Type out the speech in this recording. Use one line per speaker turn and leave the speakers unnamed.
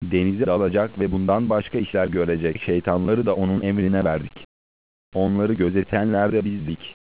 denize dalacak ve bundan başka işler görecek şeytanları da onun emrine verdik. Onları gözetenler de bizdik.